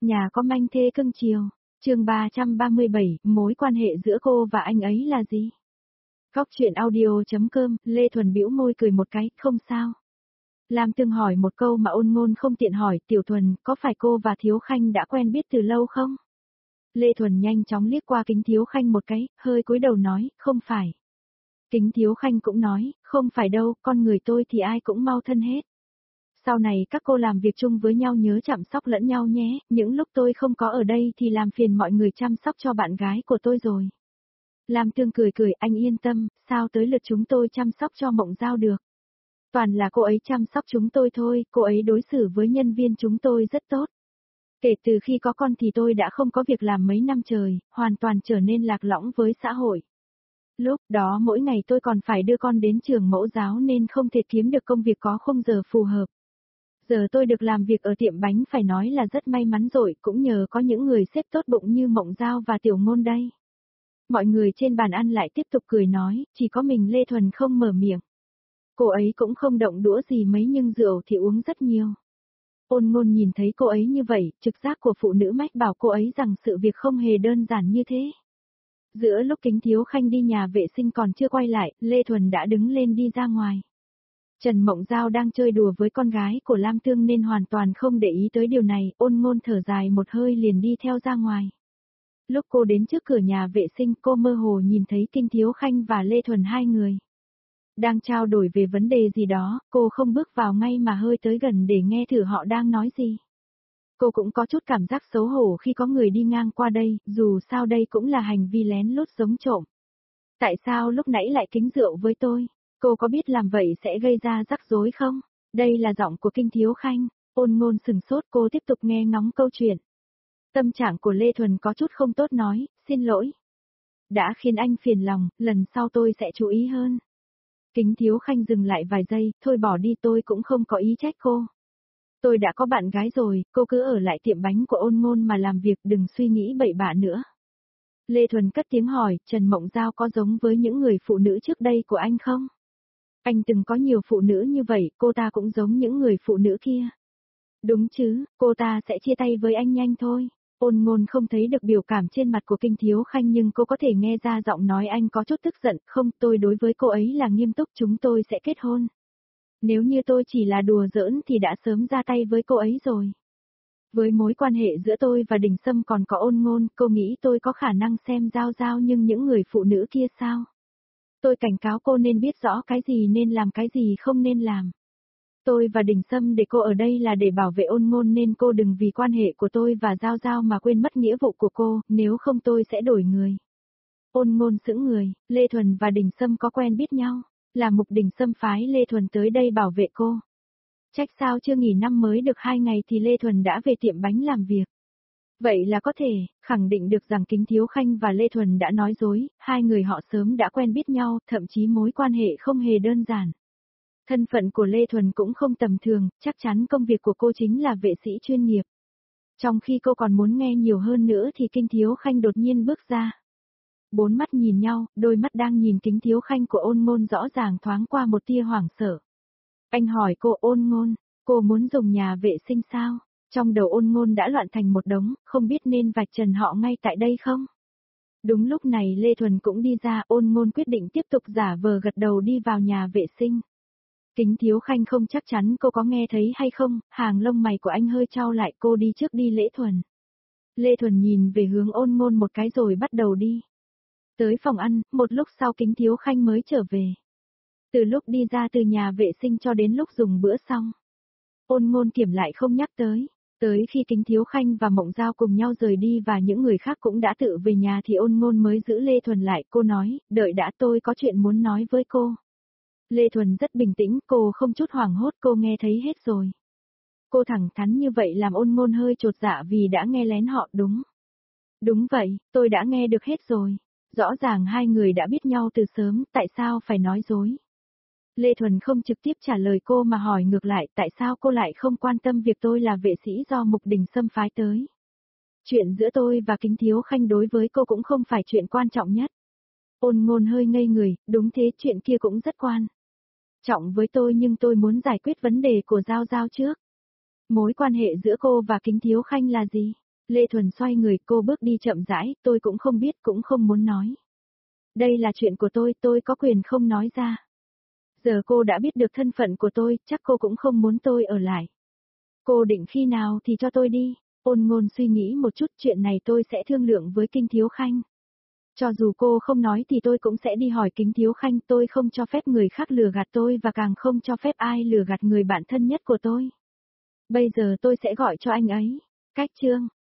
Nhà có manh thê cưng chiều. Chương 337, mối quan hệ giữa cô và anh ấy là gì? Góc chuyện audio.com, Lê Thuần bĩu môi cười một cái, không sao. Lam Tương hỏi một câu mà Ôn Ngôn không tiện hỏi, Tiểu Thuần, có phải cô và Thiếu Khanh đã quen biết từ lâu không? Lê Thuần nhanh chóng liếc qua Kính Thiếu Khanh một cái, hơi cúi đầu nói, không phải. Kính Thiếu Khanh cũng nói, không phải đâu, con người tôi thì ai cũng mau thân hết. Sau này các cô làm việc chung với nhau nhớ chăm sóc lẫn nhau nhé, những lúc tôi không có ở đây thì làm phiền mọi người chăm sóc cho bạn gái của tôi rồi. Lam Tương cười cười, anh yên tâm, sao tới lượt chúng tôi chăm sóc cho Mộng Giao được. Toàn là cô ấy chăm sóc chúng tôi thôi, cô ấy đối xử với nhân viên chúng tôi rất tốt. Kể từ khi có con thì tôi đã không có việc làm mấy năm trời, hoàn toàn trở nên lạc lõng với xã hội. Lúc đó mỗi ngày tôi còn phải đưa con đến trường mẫu giáo nên không thể kiếm được công việc có khung giờ phù hợp. Giờ tôi được làm việc ở tiệm bánh phải nói là rất may mắn rồi, cũng nhờ có những người sếp tốt bụng như Mộng Giao và Tiểu Ngôn đây. Mọi người trên bàn ăn lại tiếp tục cười nói, chỉ có mình Lê Thuần không mở miệng. Cô ấy cũng không động đũa gì mấy nhưng rượu thì uống rất nhiều. Ôn Ngôn nhìn thấy cô ấy như vậy, trực giác của phụ nữ mách bảo cô ấy rằng sự việc không hề đơn giản như thế. Giữa lúc Kính Thiếu Khanh đi nhà vệ sinh còn chưa quay lại, Lê Thuần đã đứng lên đi ra ngoài. Trần Mộng Giao đang chơi đùa với con gái của Lam Tương nên hoàn toàn không để ý tới điều này, Ôn Ngôn thở dài một hơi liền đi theo ra ngoài. Lúc cô đến trước cửa nhà vệ sinh cô mơ hồ nhìn thấy Kính Thiếu Khanh và Lê Thuần hai người. Đang trao đổi về vấn đề gì đó, cô không bước vào ngay mà hơi tới gần để nghe thử họ đang nói gì. Cô cũng có chút cảm giác xấu hổ khi có người đi ngang qua đây, dù sao đây cũng là hành vi lén lút giống trộm. Tại sao lúc nãy lại kính rượu với tôi? Cô có biết làm vậy sẽ gây ra rắc rối không? Đây là giọng của Kính Thiếu Khanh. Ôn Ngôn sừng sốt, cô tiếp tục nghe ngóng câu chuyện. Tâm trạng của Lê Thuần có chút không tốt nói, xin lỗi. Đã khiến anh phiền lòng, lần sau tôi sẽ chú ý hơn. Kính Thiếu Khanh dừng lại vài giây, thôi bỏ đi, tôi cũng không có ý trách cô. Tôi đã có bạn gái rồi, cô cứ ở lại tiệm bánh của Ôn Ngôn mà làm việc, đừng suy nghĩ bậy bạ nữa. Lê Thuần cất tiếng hỏi, Trần Mộng Giao có giống với những người phụ nữ trước đây của anh không? Anh từng có nhiều phụ nữ như vậy, cô ta cũng giống những người phụ nữ kia. Đúng chứ, cô ta sẽ chia tay với anh nhanh thôi. Ôn Ngôn không thấy được biểu cảm trên mặt của Kính Thiếu Khanh nhưng cô có thể nghe ra giọng nói anh có chút tức giận, không, tôi đối với cô ấy là nghiêm túc, chúng tôi sẽ kết hôn. Nếu như tôi chỉ là đùa giỡn thì đã sớm ra tay với cô ấy rồi. Với mối quan hệ giữa tôi và Đình Sâm còn có Ôn Ngôn, cô nghĩ tôi có khả năng xem Giao Giao nhưng những người phụ nữ kia sao? Tôi cảnh cáo cô nên biết rõ cái gì nên làm cái gì không nên làm. Tôi và Đình Sâm để cô ở đây là để bảo vệ Ôn Ngôn nên cô đừng vì quan hệ của tôi và Giao Giao mà quên mất nghĩa vụ của cô, nếu không tôi sẽ đổi người. Ôn Ngôn sững người, Lê Thuần và Đình Sâm có quen biết nhau, là Mục Đình Sâm phái Lê Thuần tới đây bảo vệ cô. Trách sao chưa nghỉ năm mới được 2 ngày thì Lê Thuần đã về tiệm bánh làm việc. Vậy là có thể, khẳng định được rằng Kính Thiếu Khanh và Lê Thuần đã nói dối, hai người họ sớm đã quen biết nhau, thậm chí mối quan hệ không hề đơn giản. Thân phận của Lê Thuần cũng không tầm thường, chắc chắn công việc của cô chính là vệ sĩ chuyên nghiệp. Trong khi cô còn muốn nghe nhiều hơn nữa thì Kính Thiếu Khanh đột nhiên bước ra. Bốn mắt nhìn nhau, đôi mắt đang nhìn Kính Thiếu Khanh của Ôn Ngôn rõ ràng thoáng qua một tia hoảng sợ. Anh hỏi cô, Ôn Ngôn, cô muốn dùng nhà vệ sinh sao? Trong đầu Ôn Ngôn đã loạn thành một đống, không biết nên vạch trần họ ngay tại đây không? Đúng lúc này Lê Thuần cũng đi ra, Ôn Ngôn quyết định tiếp tục giả vờ gật đầu đi vào nhà vệ sinh. Kính Thiếu Khanh không chắc chắn cô có nghe thấy hay không, hàng lông mày của anh hơi chau lại, cô đi trước đi Lễ Thuần. Lê Thuần nhìn về hướng Ôn Ngôn một cái rồi bắt đầu đi. Tới phòng ăn, một lúc sau Kính Thiếu Khanh mới trở về. Từ lúc đi ra từ nhà vệ sinh cho đến lúc dùng bữa xong. Ôn Ngôn kiểm lại không nhắc tới. Tới khi Kính Thiếu Khanh và Mộng Giao cùng nhau rời đi và những người khác cũng đã tự về nhà thì Ôn Ngôn mới giữ Lê Thuần lại, cô nói, đợi đã, tôi có chuyện muốn nói với cô. Lê Thuần rất bình tĩnh, cô không chút hoảng hốt, cô nghe thấy hết rồi. Cô thẳng thắn như vậy làm Ôn Ngôn hơi chột dạ vì đã nghe lén họ, đúng. Đúng vậy, tôi đã nghe được hết rồi. Rõ ràng hai người đã biết nhau từ sớm, tại sao phải nói dối? Lê Thuần không trực tiếp trả lời cô mà hỏi ngược lại, tại sao cô lại không quan tâm việc tôi là vệ sĩ do Mục Đình Sâm phái tới? Chuyện giữa tôi và Kính Thiếu Khanh đối với cô cũng không phải chuyện quan trọng nhất. Ôn Ngôn hơi ngây người, đúng thế, chuyện kia cũng rất quan trọng với tôi nhưng tôi muốn giải quyết vấn đề của Giao Giao trước. Mối quan hệ giữa cô và Kính Thiếu Khanh là gì? Lê Thuần xoay người, cô bước đi chậm rãi, tôi cũng không biết, cũng không muốn nói. Đây là chuyện của tôi có quyền không nói ra. Giờ cô đã biết được thân phận của tôi, chắc cô cũng không muốn tôi ở lại. Cô định khi nào thì cho tôi đi. Ôn Ngôn suy nghĩ một chút, chuyện này tôi sẽ thương lượng với Kinh Thiếu Khanh. Cho dù cô không nói thì tôi cũng sẽ đi hỏi Kính Thiếu Khanh, tôi không cho phép người khác lừa gạt tôi và càng không cho phép ai lừa gạt người bạn thân nhất của tôi. Bây giờ tôi sẽ gọi cho anh ấy. Cách chương